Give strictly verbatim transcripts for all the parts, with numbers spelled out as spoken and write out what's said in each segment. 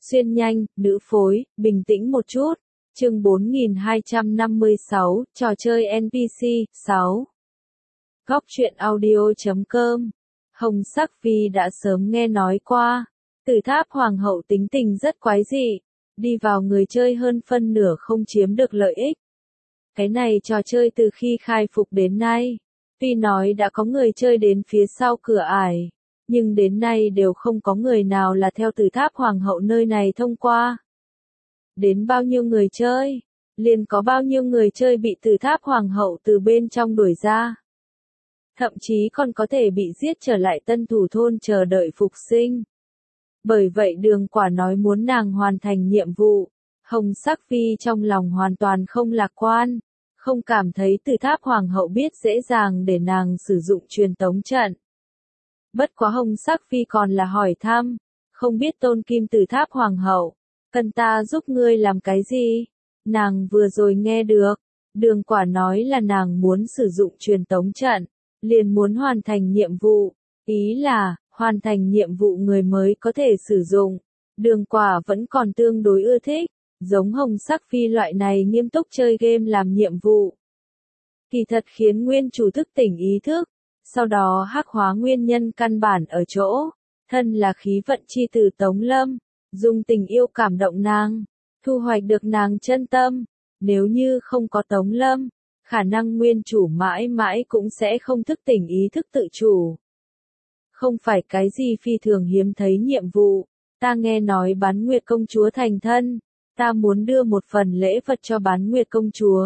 Xuyên nhanh, nữ phối, bình tĩnh một chút. Chương bốn nghìn hai trăm năm mươi sáu, trò chơi en pê xê, sáu. Góc truyện audio chấm com. Hồng Sắc Phi đã sớm nghe nói qua. Tử Tháp Hoàng hậu tính tình rất quái dị. Đi vào người chơi hơn phân nửa không chiếm được lợi ích. Cái này trò chơi từ khi khai phục đến nay. Tuy nói đã có người chơi đến phía sau cửa ải. Nhưng đến nay đều không có người nào là theo Tử Tháp Hoàng hậu nơi này thông qua. Đến bao nhiêu người chơi, liền có bao nhiêu người chơi bị Tử Tháp Hoàng hậu từ bên trong đuổi ra. Thậm chí còn có thể bị giết trở lại Tân Thủ Thôn chờ đợi phục sinh. Bởi vậy Đường Quả nói muốn nàng hoàn thành nhiệm vụ. Hồng Sắc Phi trong lòng hoàn toàn không lạc quan, không cảm thấy Tử Tháp Hoàng hậu biết dễ dàng để nàng sử dụng truyền tống trận. Bất quá Hồng Sắc Phi còn là hỏi thăm, không biết Tôn Kim Tử Tháp Hoàng hậu, cần ta giúp ngươi làm cái gì? Nàng vừa rồi nghe được, Đường Quả nói là nàng muốn sử dụng truyền tống trận, liền muốn hoàn thành nhiệm vụ, ý là, hoàn thành nhiệm vụ người mới có thể sử dụng. Đường Quả vẫn còn tương đối ưa thích, giống Hồng Sắc Phi loại này nghiêm túc chơi game làm nhiệm vụ. Kỳ thật khiến nguyên chủ thức tỉnh ý thức, sau đó hắc hóa nguyên nhân căn bản ở chỗ, thân là khí vận chi tử Tống Lâm, dùng tình yêu cảm động nàng, thu hoạch được nàng chân tâm. Nếu như không có Tống Lâm, khả năng nguyên chủ mãi mãi cũng sẽ không thức tỉnh ý thức tự chủ. Không phải cái gì phi thường hiếm thấy nhiệm vụ, ta nghe nói Bán Nguyệt công chúa thành thân, ta muốn đưa một phần lễ vật cho Bán Nguyệt công chúa.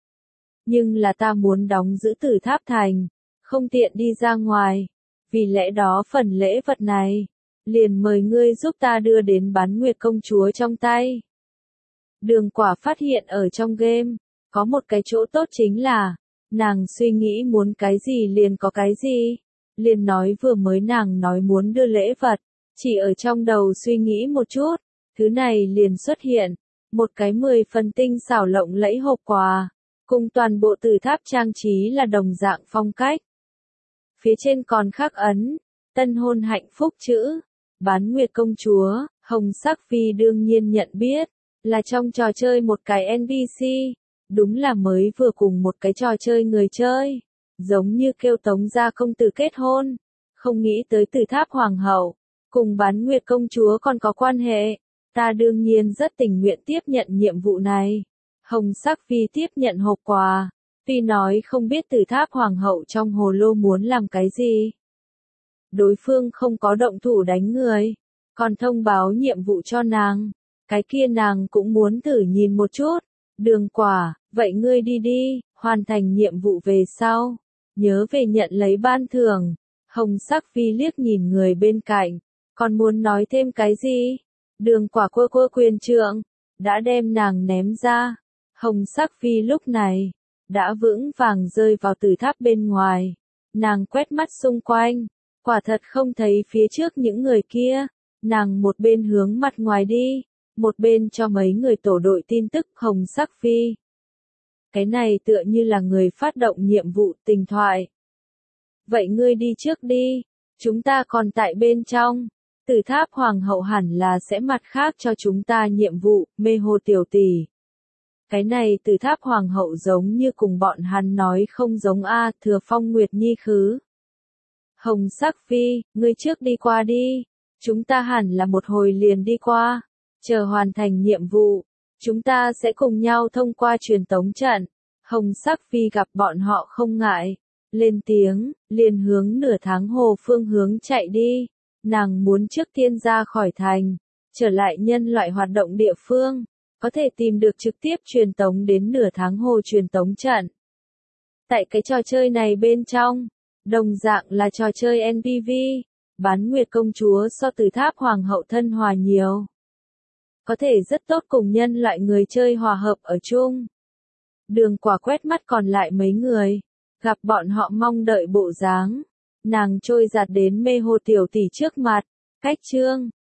Nhưng là ta muốn đóng giữ Tử Tháp Thành, không tiện đi ra ngoài, vì lẽ đó phần lễ vật này, liền mời ngươi giúp ta đưa đến Bán Nguyệt công chúa trong tay. Đường Quả phát hiện ở trong game, có một cái chỗ tốt chính là, nàng suy nghĩ muốn cái gì liền có cái gì, liền nói vừa mới nàng nói muốn đưa lễ vật, chỉ ở trong đầu suy nghĩ một chút, thứ này liền xuất hiện, một cái mười phần tinh xảo lộng lẫy hộp quà, cùng toàn bộ Tử Tháp trang trí là đồng dạng phong cách. Phía trên còn khắc ấn, tân hôn hạnh phúc chữ, Bán Nguyệt công chúa. Hồng Sắc Phi đương nhiên nhận biết, là trong trò chơi một cái en pê xê, đúng là mới vừa cùng một cái trò chơi người chơi, giống như kêu Tống gia công tử kết hôn, không nghĩ tới Tử Tháp Hoàng hậu, cùng Bán Nguyệt công chúa còn có quan hệ, ta đương nhiên rất tình nguyện tiếp nhận nhiệm vụ này. Hồng Sắc Phi tiếp nhận hộp quà, tuy nói không biết Tử Tháp Hoàng hậu trong hồ lô muốn làm cái gì. Đối phương không có động thủ đánh người, còn thông báo nhiệm vụ cho nàng, cái kia nàng cũng muốn thử nhìn một chút. Đường Quả, vậy ngươi đi đi, hoàn thành nhiệm vụ về sau, nhớ về nhận lấy ban thưởng. Hồng Sắc Phi liếc nhìn người bên cạnh, còn muốn nói thêm cái gì? Đường Quả quơ quơ quyền trượng, đã đem nàng ném ra. Hồng Sắc Phi lúc này, đã vững vàng rơi vào Tử Tháp bên ngoài. Nàng quét mắt xung quanh, quả thật không thấy phía trước những người kia. Nàng một bên hướng mặt ngoài đi, một bên cho mấy người tổ đội tin tức Hồng Sắc Phi. Cái này tựa như là người phát động nhiệm vụ tình thoại. Vậy ngươi đi trước đi, chúng ta còn tại bên trong. Tử Tháp Hoàng hậu hẳn là sẽ mặt khác cho chúng ta nhiệm vụ, mê hồ tiểu tỷ. Cái này Tử Tháp Hoàng hậu giống như cùng bọn hắn nói không giống a, Thừa Phong Nguyệt Nhi khứ. Hồng Sắc Phi, ngươi trước đi qua đi, chúng ta hẳn là một hồi liền đi qua, chờ hoàn thành nhiệm vụ, chúng ta sẽ cùng nhau thông qua truyền tống trận. Hồng Sắc Phi gặp bọn họ không ngại, lên tiếng, liền hướng nửa tháng hồ phương hướng chạy đi, nàng muốn trước tiên ra khỏi thành, trở lại nhân loại hoạt động địa phương, có thể tìm được trực tiếp truyền tống đến nửa tháng hồ truyền tống trận. Tại cái trò chơi này bên trong, đồng dạng là trò chơi en pê vê, Bán Nguyệt công chúa so Tử Tháp Hoàng hậu thân hòa nhiều. Có thể rất tốt cùng nhân loại người chơi hòa hợp ở chung. Đường Quả quét mắt còn lại mấy người, gặp bọn họ mong đợi bộ dáng, nàng trôi giạt đến mê hồ tiểu tỷ trước mặt, cách chương,